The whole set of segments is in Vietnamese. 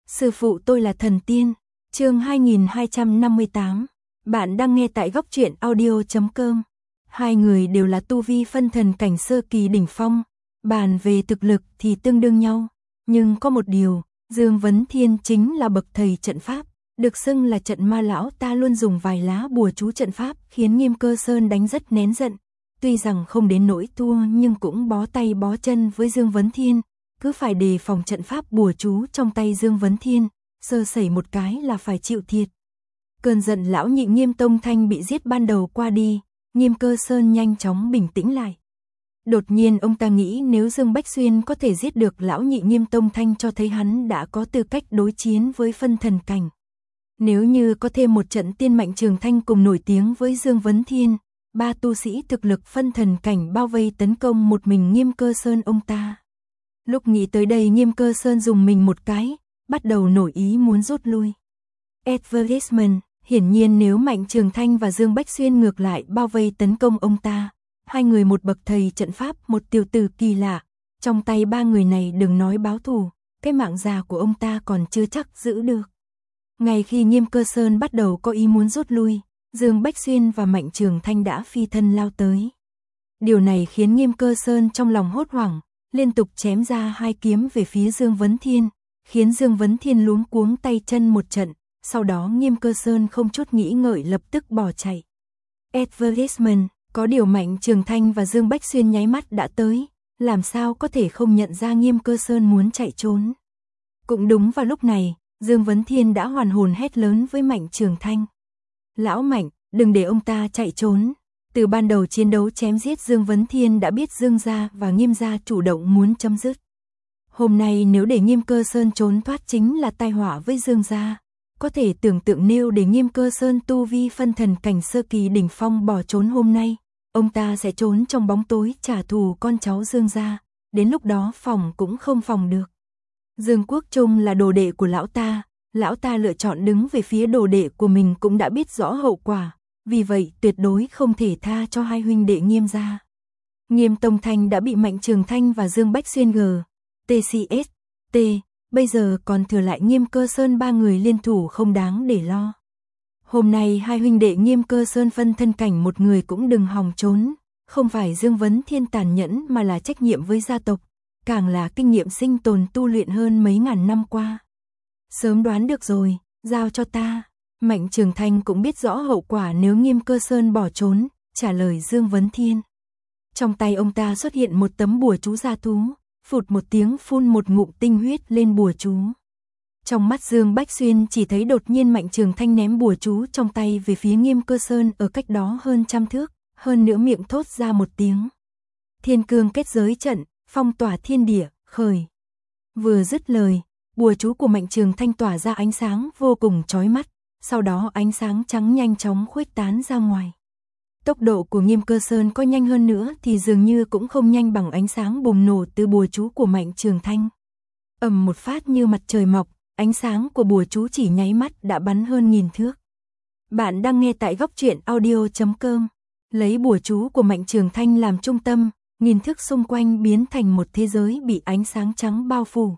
Sư phụ tôi là thần tiên. Chương 2258. Bạn đang nghe tại góc truyện audio.com. Hai người đều là tu vi phân thần cảnh sơ kỳ đỉnh phong, bàn về thực lực thì tương đương nhau, nhưng có một điều, Dương Vấn Thiên chính là bậc thầy trận pháp, được xưng là trận ma lão ta luôn dùng vài lá bùa chú trận pháp khiến Nghiêm Cơ Sơn đánh rất nén giận. Tuy rằng không đến nỗi thua nhưng cũng bó tay bó chân với Dương Vấn Thiên, cứ phải đề phòng trận pháp bùa chú trong tay Dương Vấn Thiên, sơ sẩy một cái là phải chịu thiệt. Cơn giận lão nhị Nghiêm Tông Thanh bị giết ban đầu qua đi, Nghiêm Cơ Sơn nhanh chóng bình tĩnh lại. Đột nhiên ông ta nghĩ nếu Dương Bách Xuyên có thể giết được lão nhị Nghiêm Tông Thanh cho thấy hắn đã có tư cách đối chiến với phân thần cảnh. Nếu như có thêm một trận tiên Mạnh Trường Thanh cùng nổi tiếng với Dương Vấn Thiên, ba tu sĩ thực lực phân thần cảnh bao vây tấn công một mình Nghiêm Cơ Sơn ông ta. Lúc nghĩ tới đây Nghiêm Cơ Sơn dùng mình một cái, bắt đầu nổi ý muốn rút lui. Advertisement, hiển nhiên nếu Mạnh Trường Thanh và Dương Bách Xuyên ngược lại bao vây tấn công ông ta, hai người một bậc thầy trận pháp một tiểu tử kỳ lạ, trong tay ba người này đừng nói báo thù, cái mạng già của ông ta còn chưa chắc giữ được. Ngay khi Nghiêm Cơ Sơn bắt đầu có ý muốn rút lui, Dương Bách Xuyên và Mạnh Trường Thanh đã phi thân lao tới. Điều này khiến Nghiêm Cơ Sơn trong lòng hốt hoảng, liên tục chém ra hai kiếm về phía Dương Vấn Thiên, khiến Dương Vấn Thiên luống cuống tay chân một trận, sau đó Nghiêm Cơ Sơn không chút nghĩ ngợi lập tức bỏ chạy. Advertisement, có điều Mạnh Trường Thanh và Dương Bách Xuyên nháy mắt đã tới, làm sao có thể không nhận ra Nghiêm Cơ Sơn muốn chạy trốn. Cũng đúng vào lúc này, Dương Vấn Thiên đã hoàn hồn hét lớn với Mạnh Trường Thanh. Lão Mạnh, đừng để ông ta chạy trốn. Từ ban đầu chiến đấu chém giết Dương Vấn Thiên đã biết Dương gia và Nghiêm gia chủ động muốn chấm dứt. Hôm nay nếu để Nghiêm Cơ Sơn trốn thoát chính là tai họa với Dương gia. Có thể tưởng tượng nếu để Nghiêm Cơ Sơn tu vi phân thần cảnh sơ kỳ đỉnh phong bỏ trốn hôm nay, ông ta sẽ trốn trong bóng tối trả thù con cháu Dương gia, đến lúc đó phòng cũng không phòng được. Dương Quốc Trung là đồ đệ của lão ta lựa chọn đứng về phía đồ đệ của mình cũng đã biết rõ hậu quả, vì vậy tuyệt đối không thể tha cho hai huynh đệ Nghiêm gia. Nghiêm Tông Thanh đã bị Mạnh Trường Thanh và Dương Bách Xuyên TCST, bây giờ còn thừa lại Nghiêm Cơ Sơn ba người liên thủ không đáng để lo. Hôm nay hai huynh đệ Nghiêm Cơ Sơn phân thân cảnh một người cũng đừng hòng trốn, không phải Dương Vấn Thiên tàn nhẫn mà là trách nhiệm với gia tộc, càng là kinh nghiệm sinh tồn tu luyện hơn mấy ngàn năm qua. Sớm đoán được rồi, giao cho ta. Mạnh Trường Thanh cũng biết rõ hậu quả nếu Nghiêm Cơ Sơn bỏ trốn, trả lời Dương Vấn Thiên. Trong tay ông ta xuất hiện một tấm bùa chú gia thú, phụt một tiếng phun một ngụm tinh huyết lên bùa chú. Trong mắt Dương Bách Xuyên chỉ thấy đột nhiên Mạnh Trường Thanh ném bùa chú trong tay về phía Nghiêm Cơ Sơn ở cách đó hơn 100 thước, hơn nữa miệng thốt ra một tiếng. Thiên cương kết giới trận, phong tỏa thiên địa, khởi. Vừa dứt lời, bùa chú của Mạnh Trường Thanh tỏa ra ánh sáng vô cùng chói mắt, sau đó ánh sáng trắng nhanh chóng khuếch tán ra ngoài. Tốc độ của Nghiêm Cơ Sơn có nhanh hơn nữa thì dường như cũng không nhanh bằng ánh sáng bùng nổ từ bùa chú của Mạnh Trường Thanh. Ầm một phát như mặt trời mọc, ánh sáng của bùa chú chỉ nháy mắt đã bắn hơn 1000 thước. Bạn đang nghe tại góc truyện audio.com. Lấy bùa chú của Mạnh Trường Thanh làm trung tâm, 1000 thước xung quanh biến thành một thế giới bị ánh sáng trắng bao phủ.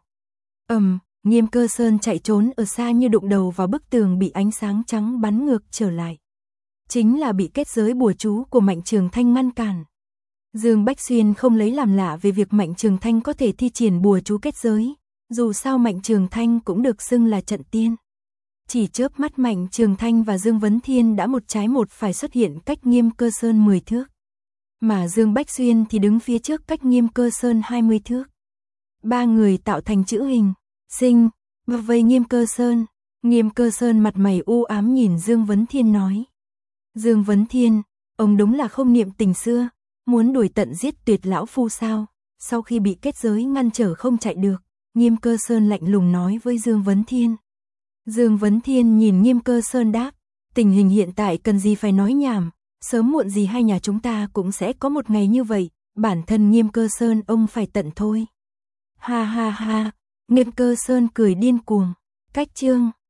Nghiêm Cơ Sơn chạy trốn ở xa như đụng đầu vào bức tường bị ánh sáng trắng bắn ngược trở lại. Chính là bị kết giới bùa chú của Mạnh Trường Thanh ngăn cản. Dương Bách Xuyên không lấy làm lạ về việc Mạnh Trường Thanh có thể thi triển bùa chú kết giới, dù sao Mạnh Trường Thanh cũng được xưng là trận tiên. Chỉ chớp mắt Mạnh Trường Thanh và Dương Vấn Thiên đã một trái một phải xuất hiện cách Nghiêm Cơ Sơn 10 thước. Mà Dương Bách Xuyên thì đứng phía trước cách Nghiêm Cơ Sơn 20 thước. Ba người tạo thành chữ hình, sinh, vây Nghiêm Cơ Sơn. Nghiêm Cơ Sơn mặt mày u ám nhìn Dương Vấn Thiên nói. Dương Vấn Thiên, ông đúng là không niệm tình xưa, muốn đuổi tận giết tuyệt lão phu sao? Sau khi bị kết giới ngăn trở không chạy được, Nghiêm Cơ Sơn lạnh lùng nói với Dương Vấn Thiên. Dương Vấn Thiên nhìn Nghiêm Cơ Sơn đáp, tình hình hiện tại cần gì phải nói nhảm, sớm muộn gì hai nhà chúng ta cũng sẽ có một ngày như vậy, bản thân Nghiêm Cơ Sơn ông phải tận thôi. Ha ha ha, Nghiêm Cơ Sơn cười điên cuồng. Cách chương